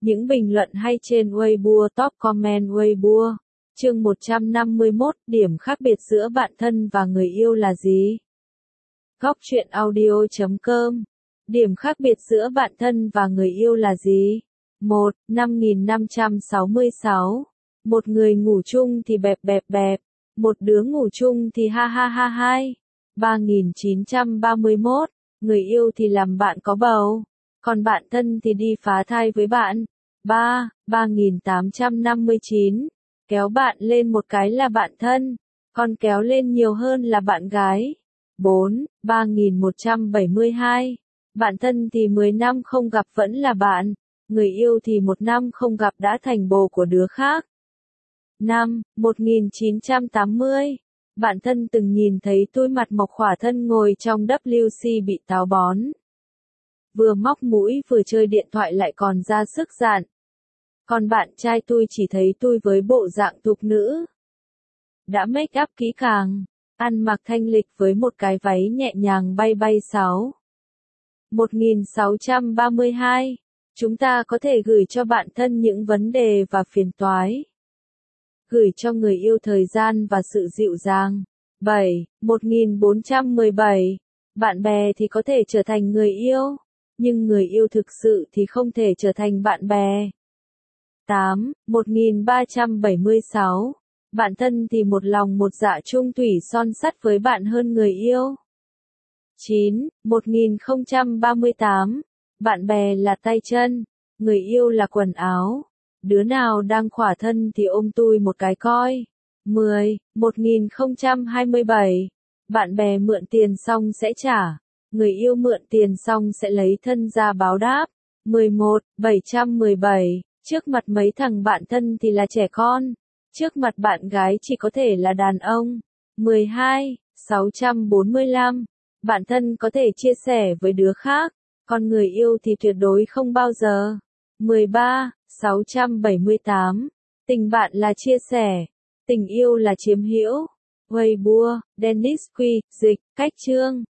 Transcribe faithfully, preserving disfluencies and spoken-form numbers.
Những bình luận hay trên Weibo, top comment Weibo. Chương một trăm năm mươi mốt, điểm khác biệt giữa bạn thân và người yêu là gì? Góc truyện audio chấm com. Điểm khác biệt giữa bạn thân và người yêu là gì? một. năm nghìn năm trăm sáu mươi sáu. Một người ngủ chung thì bẹp bẹp bẹp, một đứa ngủ chung thì ha ha ha hai. ba nghìn chín trăm ba mươi mốt. Người yêu thì làm bạn có bầu, còn bạn thân thì đi phá thai với bạn. ba. ba nghìn tám trăm năm mươi chín. Kéo bạn lên một cái là bạn thân, còn kéo lên nhiều hơn là bạn gái. bốn. ba nghìn một trăm bảy mươi hai. Bạn thân thì mười năm không gặp vẫn là bạn, người yêu thì một năm không gặp đã thành bồ của đứa khác. năm. một nghìn chín trăm tám mươi. Bạn thân từng nhìn thấy tôi mặt mộc khỏa thân ngồi trong W C bị táo bón. Vừa móc mũi vừa chơi điện thoại lại còn ra sức dạn. Còn bạn trai tôi chỉ thấy tôi với bộ dạng thục nữ. Đã make up kỹ càng, ăn mặc thanh lịch với một cái váy nhẹ nhàng bay bay sáu. một nghìn sáu trăm ba mươi hai. Chúng ta có thể gửi cho bạn thân những vấn đề và phiền toái. Gửi cho người yêu thời gian và sự dịu dàng. bảy. một nghìn bốn trăm mười bảy. Bạn bè thì có thể trở thành người yêu, nhưng người yêu thực sự thì không thể trở thành bạn bè. tám. một nghìn ba trăm bảy mươi sáu. Bạn thân thì một lòng một dạ chung thủy son sắt với bạn hơn người yêu. chín. một nghìn không trăm ba mươi tám. Bạn bè là tay chân, người yêu là quần áo. Đứa nào đang khỏa thân thì ôm tôi một cái coi. mười. một nghìn không trăm hai mươi bảy. Bạn bè mượn tiền xong sẽ trả, người yêu mượn tiền xong sẽ lấy thân ra báo đáp. mười một. bảy trăm mười bảy. Trước mặt mấy thằng bạn thân thì là trẻ con, trước mặt bạn gái chỉ có thể là đàn ông. mười hai. sáu trăm bốn mươi lăm. Bạn thân có thể chia sẻ với đứa khác, còn người yêu thì tuyệt đối không bao giờ. mười ba. sáu trăm bảy mươi tám. Tình bạn là chia sẻ, tình yêu là chiếm hữu. Weibo, Dennis Quy, dịch, cách chương.